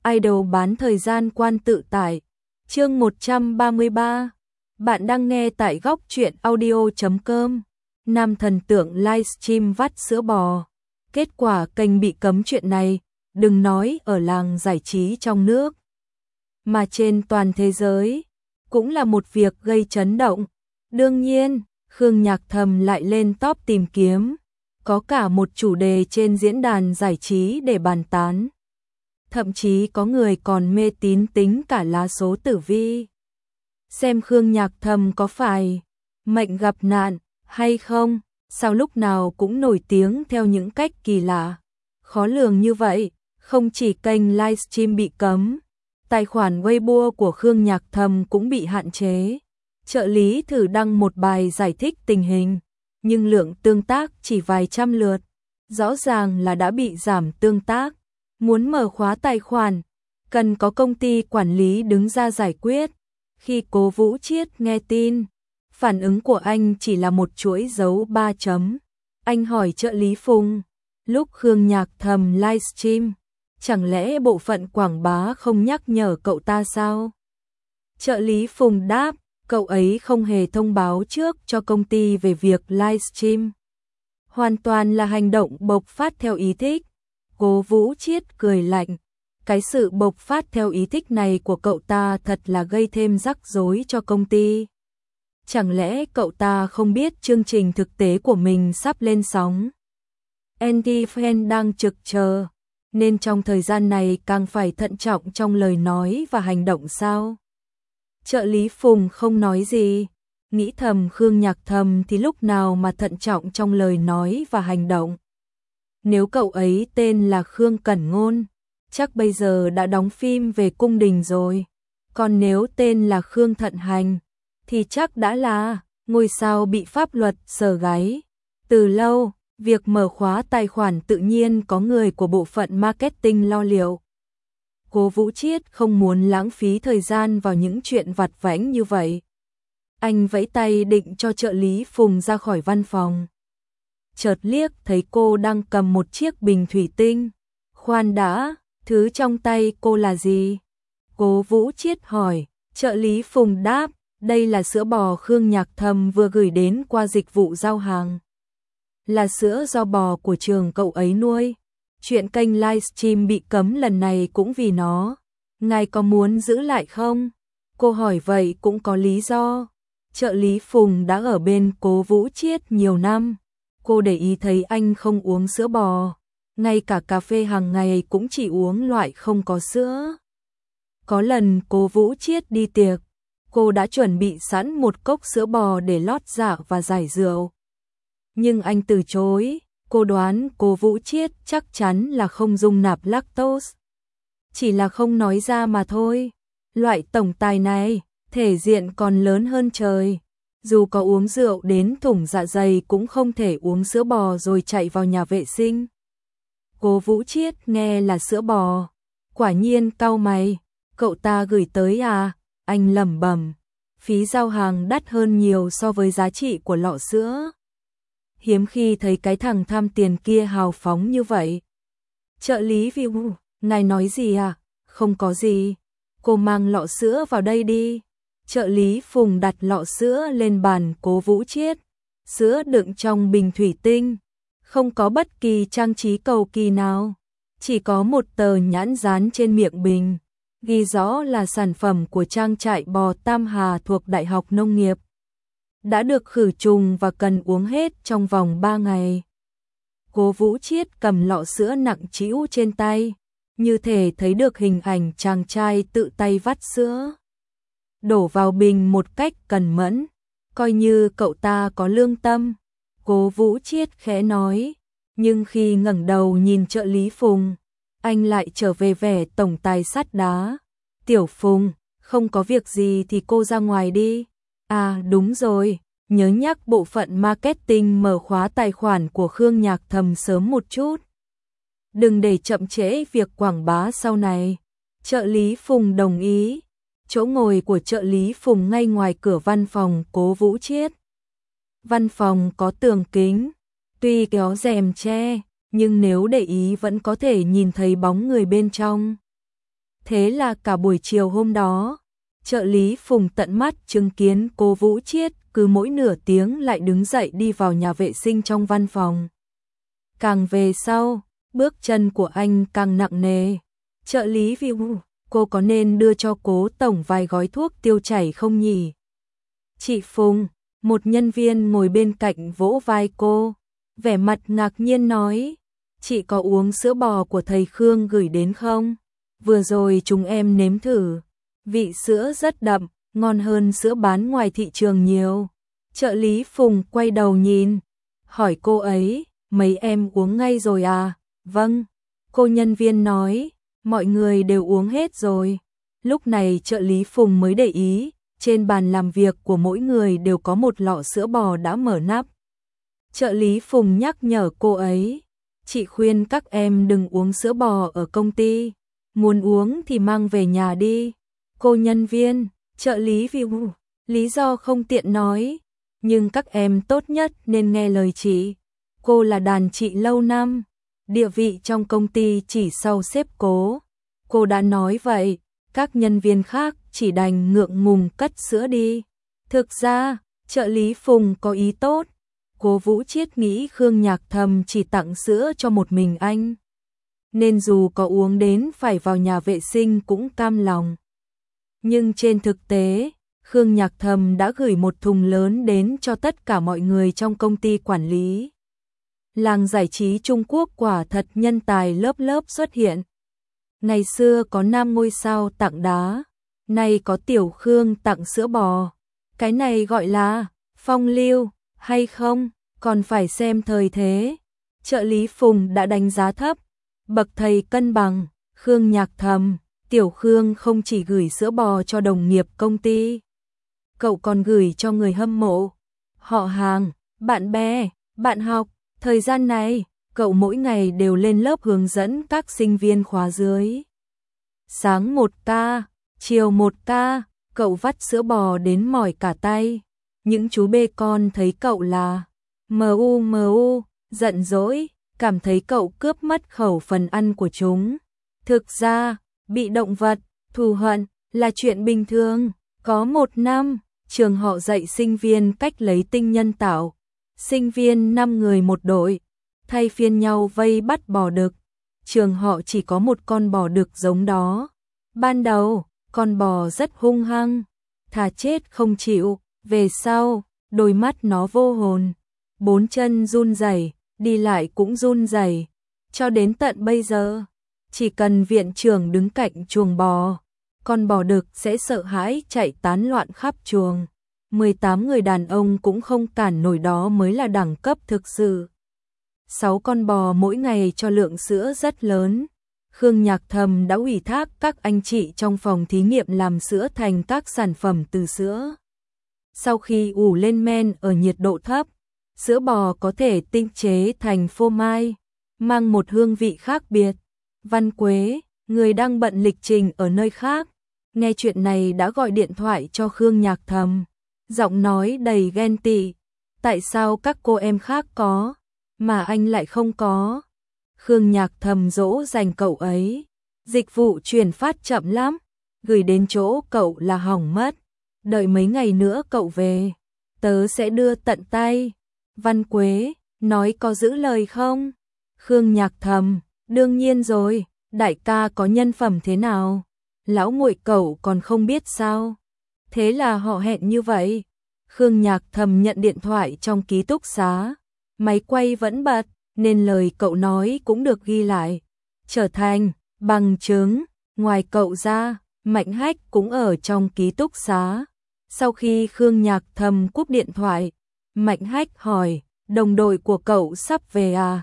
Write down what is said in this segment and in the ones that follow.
idol bán thời gian quan tự tải. Chương 133. Bạn đang nghe tại góc truyện audio.com. Nam thần tượng livestream vắt sữa bò. Kết quả kênh bị cấm chuyện này, đừng nói ở làng giải trí trong nước, mà trên toàn thế giới, cũng là một việc gây chấn động. Đương nhiên, Khương Nhạc Thầm lại lên top tìm kiếm, có cả một chủ đề trên diễn đàn giải trí để bàn tán. Thậm chí có người còn mê tín tính cả lá số tử vi, xem Khương Nhạc Thầm có phải mệnh gặp nạn hay không, sao lúc nào cũng nổi tiếng theo những cách kỳ lạ, khó lường như vậy. Không chỉ kênh livestream bị cấm, tài khoản Weibo của Khương Nhạc Thầm cũng bị hạn chế. Trợ lý thử đăng một bài giải thích tình hình, nhưng lượng tương tác chỉ vài trăm lượt, rõ ràng là đã bị giảm tương tác. Muốn mở khóa tài khoản, cần có công ty quản lý đứng ra giải quyết. Khi Cố Vũ Chiết nghe tin, phản ứng của anh chỉ là một chuỗi dấu 3 chấm. Anh hỏi trợ lý Phùng, lúc Khương Nhạc Thầm livestream, chẳng lẽ bộ phận quảng bá không nhắc nhở cậu ta sao? Trợ lý Phùng đáp, cậu ấy không hề thông báo trước cho công ty về việc livestream. Hoàn toàn là hành động bộc phát theo ý thích. Cố Vũ Chiết cười lạnh, cái sự bộc phát theo ý thích này của cậu ta thật là gây thêm rắc rối cho công ty. Chẳng lẽ cậu ta không biết chương trình thực tế của mình sắp lên sóng? Andy Fan đang trực chờ, nên trong thời gian này càng phải thận trọng trong lời nói và hành động sao? Trợ lý Phùng không nói gì, nghĩ thầm Khương Nhạc Thầm thì lúc nào mà thận trọng trong lời nói và hành động. Nếu cậu ấy tên là Khương Cẩn Ngôn, chắc bây giờ đã đóng phim về cung đình rồi. Còn nếu tên là Khương Thận Hành, thì chắc đã là ngôi sao bị pháp luật sờ gáy. Từ lâu, việc mở khóa tài khoản tự nhiên có người của bộ phận marketing lo liệu. Cố Vũ Chiết không muốn lãng phí thời gian vào những chuyện vặt vãnh như vậy. Anh vẫy tay định cho trợ lý Phùng ra khỏi văn phòng. Chợt liếc thấy cô đang cầm một chiếc bình thủy tinh. Khoan đã, thứ trong tay cô là gì? Cố Vũ Chiết hỏi. Trợ lý Phùng đáp, đây là sữa bò Khương Nhạc Thầm vừa gửi đến qua dịch vụ giao hàng. Là sữa do bò của trường cậu ấy nuôi. Chuyện kênh livestream bị cấm lần này cũng vì nó. Ngài có muốn giữ lại không? Cô hỏi vậy cũng có lý do. Trợ lý Phùng đã ở bên Cố Vũ Chiết nhiều năm. Cô để ý thấy anh không uống sữa bò. Ngay cả cà phê hàng ngày cũng chỉ uống loại không có sữa. Có lần Cố Vũ Chiết đi tiệc, cô đã chuẩn bị sẵn một cốc sữa bò để lót dạ và giải rượu. Nhưng anh từ chối. Cô đoán Cố Vũ Chiết chắc chắn là không dung nạp lactose. Chỉ là không nói ra mà thôi. Loại tổng tài này, thể diện còn lớn hơn trời. Dù có uống rượu đến thủng dạ dày cũng không thể uống sữa bò rồi chạy vào nhà vệ sinh. Cố Vũ Chiết nghe là sữa bò, quả nhiên cau mày. Cậu ta gửi tới à? Anh lẩm bẩm. Phí giao hàng đắt hơn nhiều so với giá trị của lọ sữa. Hiếm khi thấy cái thằng tham tiền kia hào phóng như vậy. Trợ lý View, ngài nói gì à? Không có gì. Cô mang lọ sữa vào đây đi. Trợ lý Phùng đặt lọ sữa lên bàn Cố Vũ Chiết. Sữa đựng trong bình thủy tinh, không có bất kỳ trang trí cầu kỳ nào. Chỉ có một tờ nhãn dán trên miệng bình, ghi rõ là sản phẩm của trang trại bò Tam Hà thuộc Đại học Nông nghiệp. Đã được khử trùng và cần uống hết trong vòng 3 ngày. Cố Vũ Chiết cầm lọ sữa nặng trĩu trên tay, như thể thấy được hình ảnh chàng trai tự tay vắt sữa. Đổ vào bình một cách cẩn mẫn, coi như cậu ta có lương tâm. Cố Vũ Chiết khẽ nói, nhưng khi ngẩng đầu nhìn trợ lý Phùng, anh lại trở về vẻ tổng tài sắt đá. Tiểu Phùng, không có việc gì thì cô ra ngoài đi. À đúng rồi, nhớ nhắc bộ phận marketing mở khóa tài khoản của Khương Nhạc Thầm sớm một chút. Đừng để chậm trễ việc quảng bá sau này. Trợ lý Phùng đồng ý. Chỗ ngồi của trợ lý Phùng ngay ngoài cửa văn phòng Cố Vũ Chiết. Văn phòng có tường kính, tuy kéo rèm che, nhưng nếu để ý vẫn có thể nhìn thấy bóng người bên trong. Thế là cả buổi chiều hôm đó, trợ lý Phùng tận mắt chứng kiến cô Vũ Chiết cứ mỗi nửa tiếng lại đứng dậy đi vào nhà vệ sinh trong văn phòng. Càng về sau, bước chân của anh càng nặng nề. Trợ lý Viu, cô có nên đưa cho Cố tổng vài gói thuốc tiêu chảy không nhỉ? Chị Phùng, một nhân viên ngồi bên cạnh vỗ vai cô, vẻ mặt ngạc nhiên nói, chị có uống sữa bò của thầy Khương gửi đến không? Vừa rồi chúng em nếm thử, vị sữa rất đậm, ngon hơn sữa bán ngoài thị trường nhiều. Trợ lý Phùng quay đầu nhìn, hỏi cô ấy, mấy em uống ngay rồi à? Vâng, cô nhân viên nói, mọi người đều uống hết rồi. Lúc này trợ lý Phùng mới để ý, trên bàn làm việc của mỗi người đều có một lọ sữa bò đã mở nắp. Trợ lý Phùng nhắc nhở cô ấy, chị khuyên các em đừng uống sữa bò ở công ty, muốn uống thì mang về nhà đi. Cô nhân viên, trợ lý Viu, lý do không tiện nói, nhưng các em tốt nhất nên nghe lời chị. Cô là đàn chị lâu năm, địa vị trong công ty chỉ sau sếp Cố. Cô đã nói vậy, các nhân viên khác chỉ đành ngượng ngùng cất sữa đi. Thực ra, trợ lý Phùng có ý tốt. Cố Vũ Chiết nghĩ Khương Nhạc Thầm chỉ tặng sữa cho một mình anh, nên dù có uống đến phải vào nhà vệ sinh cũng cam lòng. Nhưng trên thực tế, Khương Nhạc Thầm đã gửi một thùng lớn đến cho tất cả mọi người trong công ty quản lý. Làng giải trí Trung Quốc quả thật nhân tài lớp lớp xuất hiện. Ngày xưa có nam ngôi sao tặng đá, nay có tiểu Khương tặng sữa bò. Cái này gọi là phong lưu hay không, còn phải xem thời thế. Trợ lý Phùng đã đánh giá thấp bậc thầy cân bằng, Khương Nhạc Thầm, tiểu Khương không chỉ gửi sữa bò cho đồng nghiệp công ty, cậu còn gửi cho người hâm mộ, họ hàng, bạn bè, bạn học. Thời gian này, cậu mỗi ngày đều lên lớp hướng dẫn các sinh viên khóa dưới. Sáng 1 ca, chiều 1 ca, cậu vắt sữa bò đến mỏi cả tay. Những chú bê con thấy cậu là mu, giận dỗi, cảm thấy cậu cướp mất khẩu phần ăn của chúng. Thực ra, bị động vật, thù hận là chuyện bình thường. Có một năm, trường họ dạy sinh viên cách lấy tinh nhân tạo. Sinh viên 5 người một đội, thay phiên nhau vây bắt bò đực. Trường họ chỉ có một con bò đực giống đó. Ban đầu, con bò rất hung hăng, thà chết không chịu. Về sau, đôi mắt nó vô hồn, 4 chân run rẩy, đi lại cũng run rẩy. Cho đến tận bây giờ, chỉ cần viện trưởng đứng cạnh chuồng bò, con bò đực sẽ sợ hãi chạy tán loạn khắp chuồng. 18 người đàn ông cũng không cản nổi, đó mới là đẳng cấp thực sự. 6 con bò mỗi ngày cho lượng sữa rất lớn. Khương Nhạc Thầm đã ủy thác các anh chị trong phòng thí nghiệm làm sữa thành các sản phẩm từ sữa. Sau khi ủ lên men ở nhiệt độ thấp, sữa bò có thể tinh chế thành phô mai, mang một hương vị khác biệt. Văn Quế, người đang bận lịch trình ở nơi khác, nghe chuyện này đã gọi điện thoại cho Khương Nhạc Thầm. Giọng nói đầy ghen tị, tại sao các cô em khác có, mà anh lại không có? Khương Nhạc Thầm dỗ dành cậu ấy, dịch vụ chuyển phát chậm lắm, gửi đến chỗ cậu là hỏng mất, đợi mấy ngày nữa cậu về, tớ sẽ đưa tận tay. Văn Quế, nói có giữ lời không? Khương Nhạc Thầm, đương nhiên rồi, đại ca có nhân phẩm thế nào? Lão muội cậu còn không biết sao? Thế là họ hẹn như vậy. Khương Nhạc Thầm nhận điện thoại trong ký túc xá, máy quay vẫn bật, nên lời cậu nói cũng được ghi lại, trở thành bằng chứng. Ngoài cậu ra, Mạnh Hách cũng ở trong ký túc xá. Sau khi Khương Nhạc Thầm cúp điện thoại, Mạnh Hách hỏi, đồng đội của cậu sắp về à?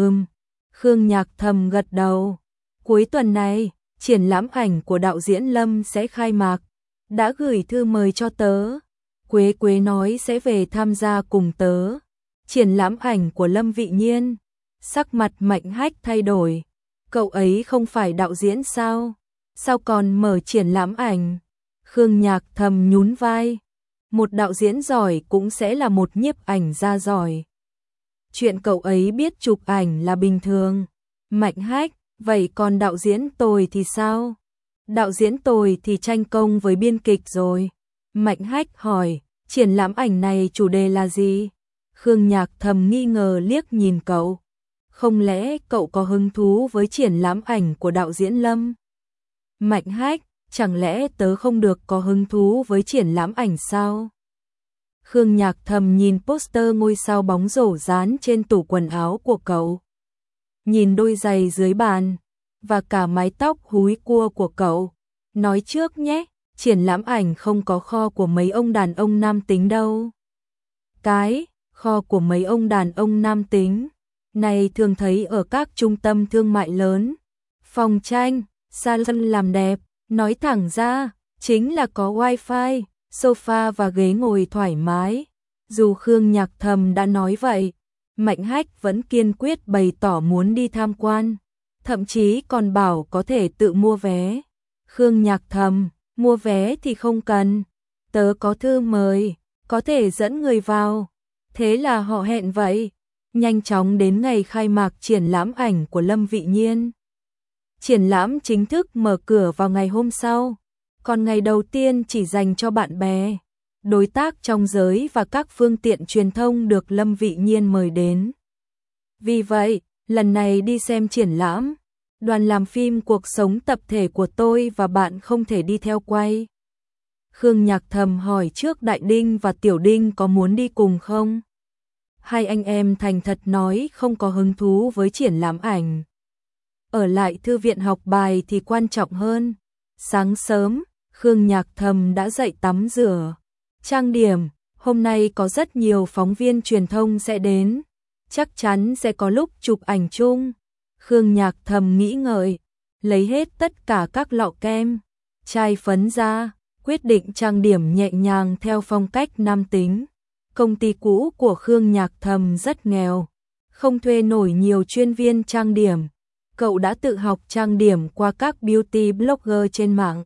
Khương Nhạc Thầm gật đầu. Cuối tuần này, triển lãm ảnh của đạo diễn Lâm sẽ khai mạc, đã gửi thư mời cho tớ. Quế Quế nói sẽ về tham gia cùng tớ. Triển lãm ảnh của Lâm Vị Nhiên. Sắc mặt Mạnh Hách thay đổi. Cậu ấy không phải đạo diễn sao? Sao còn mở triển lãm ảnh? Khương Nhạc Thầm nhún vai. Một đạo diễn giỏi cũng sẽ là một nhiếp ảnh gia giỏi. Chuyện cậu ấy biết chụp ảnh là bình thường. Mạnh Hách, vậy còn đạo diễn tồi thì sao? Đạo diễn tồi thì tranh công với biên kịch rồi. Mạnh Hách hỏi, triển lãm ảnh này chủ đề là gì? Khương Nhạc Thầm nghi ngờ liếc nhìn cậu. Không lẽ cậu có hứng thú với triển lãm ảnh của đạo diễn Lâm? Mạnh Hách, chẳng lẽ tớ không được có hứng thú với triển lãm ảnh sao? Khương Nhạc Thầm nhìn poster ngôi sao bóng rổ dán trên tủ quần áo của cậu. Nhìn đôi giày dưới bàn, và cả mái tóc húi cua của cậu. Nói trước nhé, triển lãm ảnh không có kho của mấy ông đàn ông nam tính đâu. Cái kho của mấy ông đàn ông nam tính này thường thấy ở các trung tâm thương mại lớn, phòng tranh, salon làm đẹp, nói thẳng ra, chính là có wifi, sofa và ghế ngồi thoải mái. Dù Khương Nhạc Thầm đã nói vậy, Mạnh Hách vẫn kiên quyết bày tỏ muốn đi tham quan, thậm chí còn bảo có thể tự mua vé. Khương Nhạc Thầm, mua vé thì không cần, tớ có thư mời, có thể dẫn người vào. Thế là họ hẹn vậy, nhanh chóng đến ngày khai mạc triển lãm ảnh của Lâm Vị Nhiên. Triển lãm chính thức mở cửa vào ngày hôm sau, còn ngày đầu tiên chỉ dành cho bạn bè, đối tác trong giới và các phương tiện truyền thông được Lâm Vị Nhiên mời đến. Vì vậy, lần này đi xem triển lãm, đoàn làm phim Cuộc sống tập thể của tôi và bạn không thể đi theo quay. Khương Nhạc Thầm hỏi trước Đại Đinh và Tiểu Đinh có muốn đi cùng không? Hai anh em thành thật nói không có hứng thú với triển lãm ảnh. Ở lại thư viện học bài thì quan trọng hơn. Sáng sớm, Khương Nhạc Thầm đã dậy tắm rửa, trang điểm, hôm nay có rất nhiều phóng viên truyền thông sẽ đến, chắc chắn sẽ có lúc chụp ảnh chung. Khương Nhạc Thầm nghĩ ngợi, lấy hết tất cả các lọ kem, chai phấn ra, quyết định trang điểm nhẹ nhàng theo phong cách nam tính. Công ty cũ của Khương Nhạc Thầm rất nghèo, không thuê nổi nhiều chuyên viên trang điểm. Cậu đã tự học trang điểm qua các beauty blogger trên mạng.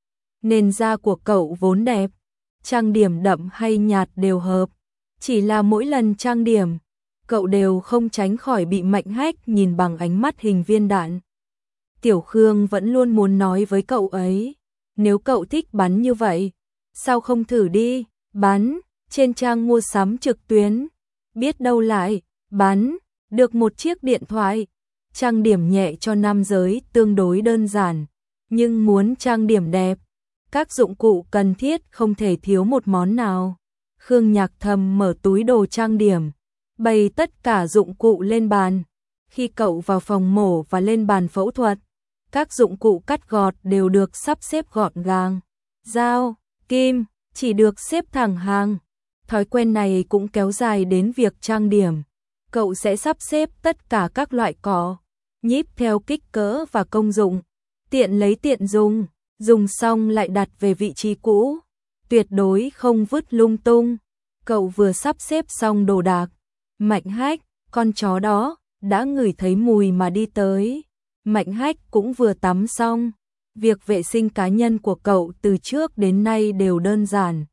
Nền da của cậu vốn đẹp, trang điểm đậm hay nhạt đều hợp. Chỉ là mỗi lần trang điểm, cậu đều không tránh khỏi bị Mạnh Hách nhìn bằng ánh mắt hình viên đạn. Tiểu Khương vẫn luôn muốn nói với cậu ấy, nếu cậu thích bắn như vậy, sao không thử đi, bắn trên trang mua sắm trực tuyến, biết đâu lại bắn được một chiếc điện thoại. Trang điểm nhẹ cho nam giới tương đối đơn giản, nhưng muốn trang điểm đẹp, các dụng cụ cần thiết không thể thiếu một món nào. Khương Nhạc Thầm mở túi đồ trang điểm, bày tất cả dụng cụ lên bàn. Khi cậu vào phòng mổ và lên bàn phẫu thuật, các dụng cụ cắt gọt đều được sắp xếp gọn gàng. Dao, kim, chỉ được xếp thẳng hàng. Thói quen này cũng kéo dài đến việc trang điểm. Cậu sẽ sắp xếp tất cả các loại cọ, nhíp theo kích cỡ và công dụng, tiện lấy tiện dùng, dùng xong lại đặt về vị trí cũ, tuyệt đối không vứt lung tung. Cậu vừa sắp xếp xong đồ đạc, Mạnh Hách, con chó đó, đã ngửi thấy mùi mà đi tới. Mạnh Hách cũng vừa tắm xong, việc vệ sinh cá nhân của cậu từ trước đến nay đều đơn giản.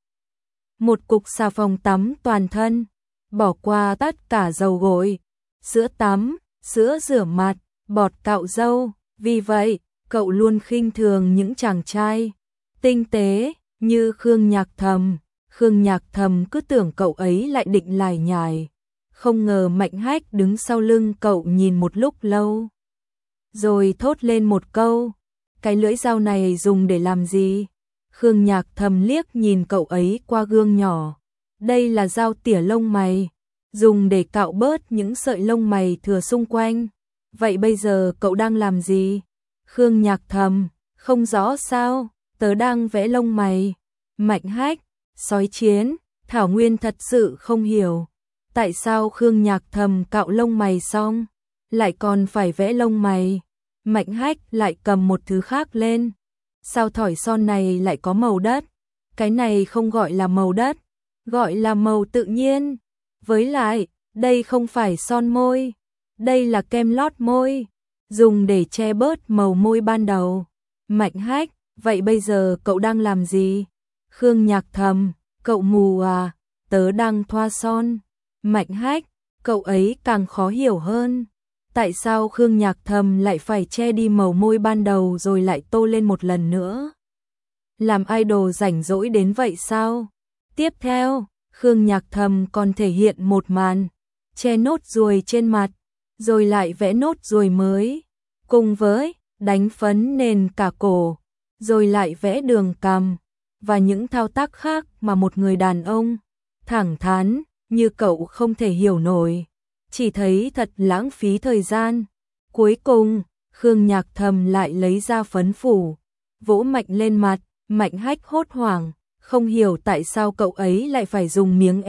Một cục xà phòng tắm toàn thân, bỏ qua tất cả dầu gội, sữa tắm, sữa rửa mặt, bọt cạo râu. Vì vậy, cậu luôn khinh thường những chàng trai tinh tế như Khương Nhạc Thầm. Khương Nhạc Thầm cứ tưởng cậu ấy lại định lải nhải, không ngờ Mạnh Hách đứng sau lưng cậu nhìn một lúc lâu, rồi thốt lên một câu, cái lưỡi dao này dùng để làm gì? Khương Nhạc Thầm liếc nhìn cậu ấy qua gương nhỏ, đây là dao tỉa lông mày, dùng để cạo bớt những sợi lông mày thừa xung quanh. Vậy bây giờ cậu đang làm gì? Khương Nhạc Thầm, không rõ sao, tớ đang vẽ lông mày. Mạnh Hách, sói chiến, Thảo Nguyên thật sự không hiểu, tại sao Khương Nhạc Thầm cạo lông mày xong, lại còn phải vẽ lông mày. Mạnh Hách lại cầm một thứ khác lên, sao thỏi son này lại có màu đất? Cái này không gọi là màu đất, gọi là màu tự nhiên. Với lại, đây không phải son môi, đây là kem lót môi, dùng để che bớt màu môi ban đầu. Mạnh Hách, vậy bây giờ cậu đang làm gì? Khương Nhạc Thầm, cậu mù à? Tớ đang thoa son. Mạnh Hách, cậu ấy càng khó hiểu hơn. Tại sao Khương Nhạc Thầm lại phải che đi màu môi ban đầu rồi lại tô lên một lần nữa? Làm idol rảnh rỗi đến vậy sao? Tiếp theo, Khương Nhạc Thầm còn thể hiện một màn che nốt ruồi trên mặt, rồi lại vẽ nốt ruồi mới, cùng với đánh phấn nền cả cổ, rồi lại vẽ đường cằm và những thao tác khác mà một người đàn ông thẳng thắn như cậu không thể hiểu nổi, chỉ thấy thật lãng phí thời gian. Cuối cùng, Khương Nhạc Thầm lại lấy ra phấn phủ, vỗ mạnh lên mặt. Mạnh Hách hốt hoảng, không hiểu tại sao cậu ấy lại phải dùng miếng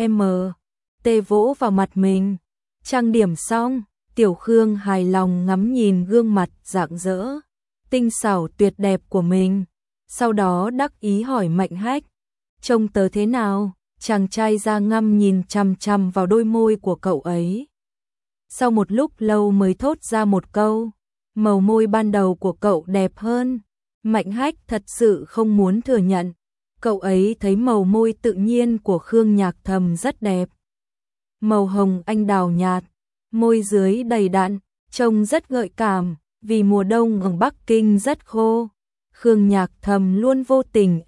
tê vỗ vào mặt mình. Trang điểm xong, Tiểu Khương hài lòng ngắm nhìn gương mặt rạng rỡ, tinh xảo tuyệt đẹp của mình. Sau đó đắc ý hỏi Mạnh Hách, trông tớ thế nào? Chàng trai da ngăm nhìn chằm chằm vào đôi môi của cậu ấy. Sau một lúc lâu mới thốt ra một câu, màu môi ban đầu của cậu đẹp hơn. Mạnh Hách thật sự không muốn thừa nhận, cậu ấy thấy màu môi tự nhiên của Khương Nhạc Thầm rất đẹp. Màu hồng anh đào nhạt, môi dưới đầy đặn, trông rất gợi cảm, vì mùa đông ở Bắc Kinh rất khô. Khương Nhạc Thầm luôn vô tình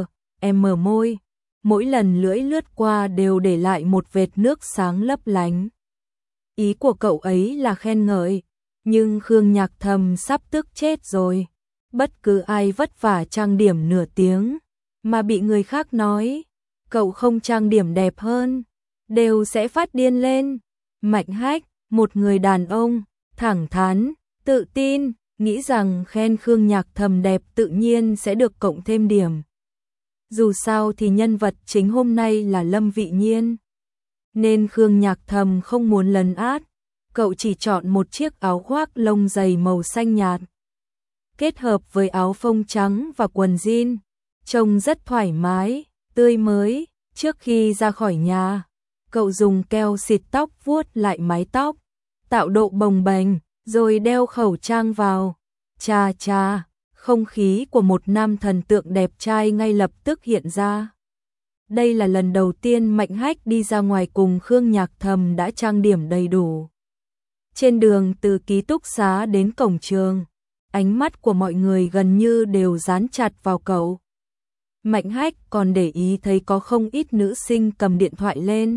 môi, mỗi lần lưỡi lướt qua đều để lại một vệt nước sáng lấp lánh. Ý của cậu ấy là khen ngợi, nhưng Khương Nhạc Thầm sắp tức chết rồi. Bất cứ ai vất vả trang điểm nửa tiếng, mà bị người khác nói, cậu không trang điểm đẹp hơn, đều sẽ phát điên lên. Mạnh Hách, một người đàn ông, thẳng thắn, tự tin, nghĩ rằng khen Khương Nhạc Thầm đẹp tự nhiên sẽ được cộng thêm điểm. Dù sao thì nhân vật chính hôm nay là Lâm Vị Nhiên, nên Khương Nhạc Thầm không muốn lấn át, cậu chỉ chọn một chiếc áo khoác lông dày màu xanh nhạt, kết hợp với áo phông trắng và quần jean, trông rất thoải mái, tươi mới. Trước khi ra khỏi nhà, cậu dùng keo xịt tóc vuốt lại mái tóc, tạo độ bồng bềnh, rồi đeo khẩu trang vào. Chà chà, không khí của một nam thần tượng đẹp trai ngay lập tức hiện ra. Đây là lần đầu tiên Mạnh Hách đi ra ngoài cùng Khương Nhạc Thầm đã trang điểm đầy đủ. Trên đường từ ký túc xá đến cổng trường, ánh mắt của mọi người gần như đều dán chặt vào cậu. Mạnh Hách còn để ý thấy có không ít nữ sinh cầm điện thoại lên,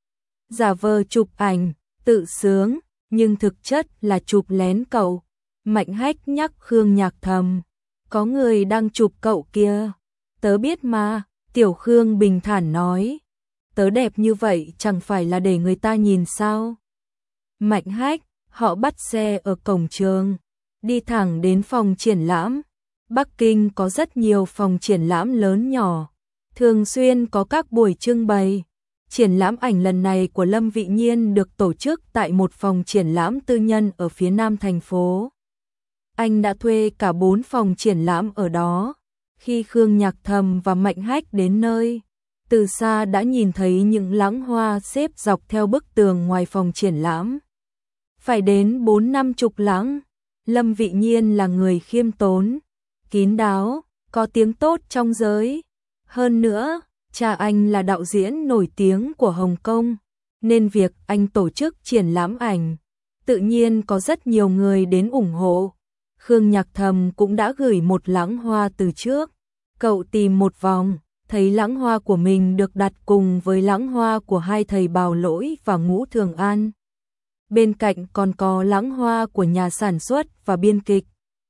giả vờ chụp ảnh, tự sướng, nhưng thực chất là chụp lén cậu. Mạnh Hách nhắc Khương Nhạc Thầm, có người đang chụp cậu kia. Tớ biết mà, Tiểu Khương bình thản nói, tớ đẹp như vậy chẳng phải là để người ta nhìn sao. Mạnh Hách, họ bắt xe ở cổng trường, đi thẳng đến phòng triển lãm. Bắc Kinh có rất nhiều phòng triển lãm lớn nhỏ, thường xuyên có các buổi trưng bày. Triển lãm ảnh lần này của Lâm Vị Nhiên được tổ chức tại một phòng triển lãm tư nhân ở phía nam thành phố. Anh đã thuê cả 4 phòng triển lãm ở đó. Khi Khương Nhạc Thầm và Mạnh Hách đến nơi, từ xa đã nhìn thấy những lẵng hoa xếp dọc theo bức tường ngoài phòng triển lãm. Phải đến 4-50 lẵng. Lâm Vị Nhiên là người khiêm tốn, kín đáo, có tiếng tốt trong giới. Hơn nữa, cha anh là đạo diễn nổi tiếng của Hồng Kông, nên việc anh tổ chức triển lãm ảnh, tự nhiên có rất nhiều người đến ủng hộ. Khương Nhạc Thầm cũng đã gửi một lẵng hoa từ trước. Cậu tìm một vòng, thấy lẵng hoa của mình được đặt cùng với lẵng hoa của hai thầy Bào Lỗi và Ngũ Thường An. Bên cạnh còn có lẵng hoa của nhà sản xuất và biên kịch.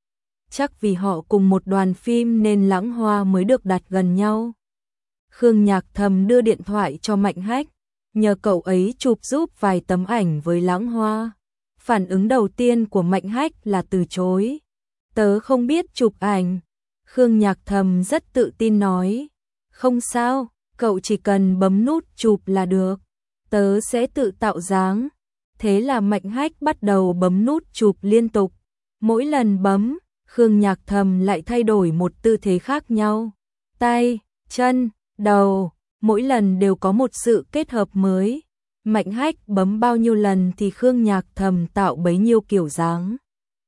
Chắc vì họ cùng một đoàn phim nên lẵng hoa mới được đặt gần nhau. Khương Nhạc Thầm đưa điện thoại cho Mạnh Hách, nhờ cậu ấy chụp giúp vài tấm ảnh với lẵng hoa. Phản ứng đầu tiên của Mạnh Hách là từ chối. Tớ không biết chụp ảnh. Khương Nhạc Thầm rất tự tin nói. Không sao, cậu chỉ cần bấm nút chụp là được. Tớ sẽ tự tạo dáng. Thế là Mạnh Hách bắt đầu bấm nút chụp liên tục. Mỗi lần bấm, Khương Nhạc Thầm lại thay đổi một tư thế khác nhau. Tay, chân, đầu, mỗi lần đều có một sự kết hợp mới. Mạnh Hách bấm bao nhiêu lần thì Khương Nhạc Thầm tạo bấy nhiêu kiểu dáng.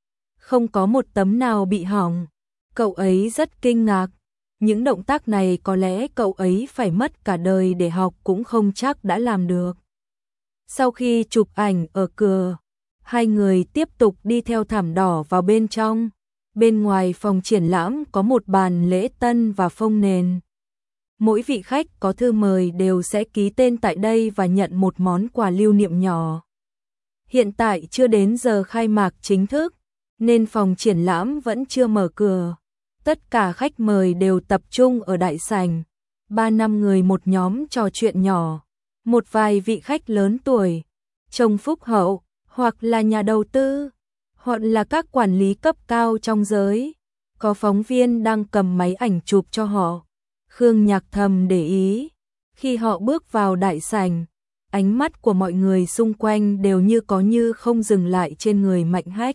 Không có một tấm nào bị hỏng. Cậu ấy rất kinh ngạc. Những động tác này có lẽ cậu ấy phải mất cả đời để học cũng không chắc đã làm được. Sau khi chụp ảnh ở cửa Hai người tiếp tục đi theo thảm đỏ vào bên trong. Bên ngoài phòng triển lãm có một bàn lễ tân và phông nền. Mỗi vị khách có thư mời đều sẽ ký tên tại đây và nhận một món quà lưu niệm nhỏ. Hiện tại chưa đến giờ khai mạc chính thức, nên phòng triển lãm vẫn chưa mở cửa. Tất cả khách mời đều tập trung ở đại sảnh. 3-5 người một nhóm trò chuyện nhỏ. Một vài vị khách lớn tuổi, trông phúc hậu, hoặc là nhà đầu tư, hoặc là các quản lý cấp cao trong giới. Có phóng viên đang cầm máy ảnh chụp cho họ. Khương Nhạc thầm để ý, khi họ bước vào đại sảnh, ánh mắt của mọi người xung quanh đều như có như không dừng lại trên người Mạnh Hách.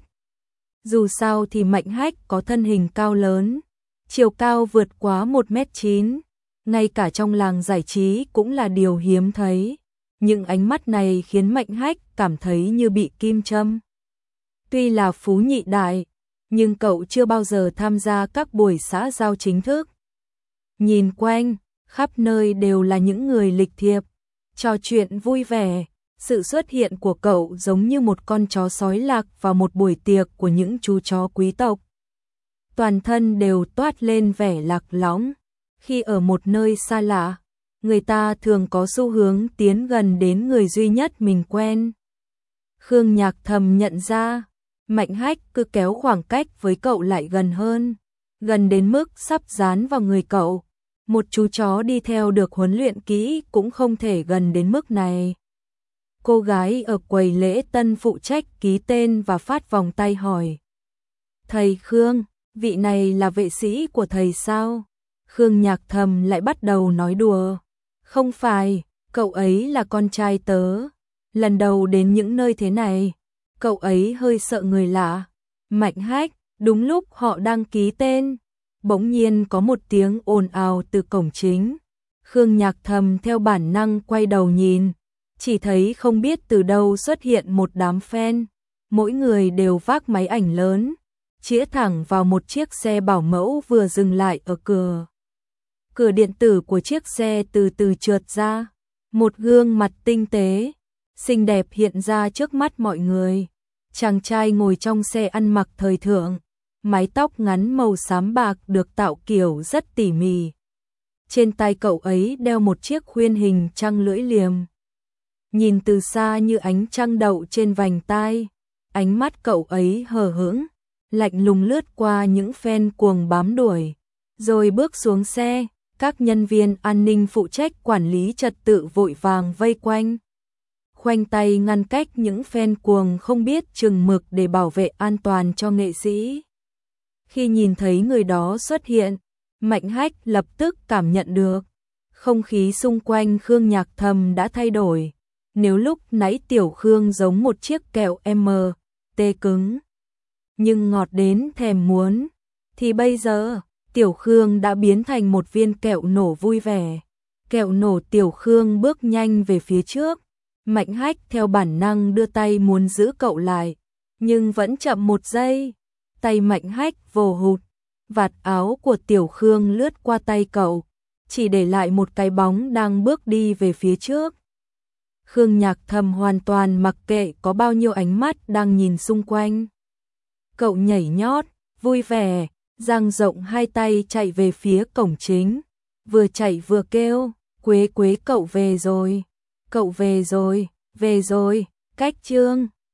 Dù sao thì Mạnh Hách có thân hình cao lớn, chiều cao vượt quá 1m9, ngay cả trong làng giải trí cũng là điều hiếm thấy. Nhưng ánh mắt này khiến Mạnh Hách cảm thấy như bị kim châm. Tuy là phú nhị đại, nhưng cậu chưa bao giờ tham gia các buổi xã giao chính thức. Nhìn quanh, khắp nơi đều là những người lịch thiệp, trò chuyện vui vẻ. Sự xuất hiện của cậu giống như một con chó sói lạc vào một buổi tiệc của những chú chó quý tộc. Toàn thân đều toát lên vẻ lạc lõng. Khi ở một nơi xa lạ, người ta thường có xu hướng tiến gần đến người duy nhất mình quen. Khương Nhạc thầm nhận ra, Mạnh Hách cứ kéo khoảng cách với cậu lại gần hơn, gần đến mức sắp dán vào người cậu. Một chú chó đi theo được huấn luyện kỹ cũng không thể gần đến mức này. Cô gái ở quầy lễ tân phụ trách ký tên và phát vòng tay hỏi: "Thầy Khương, vị này là vệ sĩ của thầy sao?" Khương Nhạc thầm lại bắt đầu nói đùa: "Không phải, cậu ấy là con trai tớ. Lần đầu đến những nơi thế này, cậu ấy hơi sợ người lạ." Mạnh Hách, đúng lúc họ đang ký tên, bỗng nhiên có một tiếng ồn ào từ cổng chính. Khương Nhạc thầm theo bản năng quay đầu nhìn, chỉ thấy không biết từ đâu xuất hiện một đám fan, mỗi người đều vác máy ảnh lớn, chĩa thẳng vào một chiếc xe bảo mẫu vừa dừng lại ở cửa. Cửa điện tử của chiếc xe từ từ trượt ra, một gương mặt tinh tế, xinh đẹp hiện ra trước mắt mọi người. Chàng trai ngồi trong xe ăn mặc thời thượng, mái tóc ngắn màu xám bạc được tạo kiểu rất tỉ mỉ. Trên tay cậu ấy đeo một chiếc khuyên hình trăng lưỡi liềm. Nhìn từ xa như ánh trăng đậu trên vành tai, ánh mắt cậu ấy hờ hững, lạnh lùng lướt qua những fan cuồng bám đuổi, rồi bước xuống xe. Các nhân viên an ninh phụ trách quản lý trật tự vội vàng vây quanh, khoanh tay ngăn cách những fan cuồng không biết chừng mực để bảo vệ an toàn cho nghệ sĩ. Khi nhìn thấy người đó xuất hiện, Mạnh Hách lập tức cảm nhận được không khí xung quanh Khương Nhạc thầm đã thay đổi. Nếu lúc nãy Tiểu Khương giống một chiếc kẹo tê cứng, nhưng ngọt đến thèm muốn, thì bây giờ Tiểu Khương đã biến thành một viên kẹo nổ vui vẻ. Kẹo nổ. Tiểu Khương bước nhanh về phía trước. Mạnh Hách theo bản năng đưa tay muốn giữ cậu lại, nhưng vẫn chậm một giây. Tay Mạnh Hách vồ hụt, vạt áo của Tiểu Khương lướt qua tay cậu, chỉ để lại một cái bóng đang bước đi về phía trước. Khương Nhạc thầm hoàn toàn mặc kệ có bao nhiêu ánh mắt đang nhìn xung quanh. Cậu nhảy nhót, vui vẻ, dang rộng hai tay chạy về phía cổng chính, vừa chạy vừa kêu: "Quế Quế, cậu về rồi, cậu về rồi, về rồi." Cách chương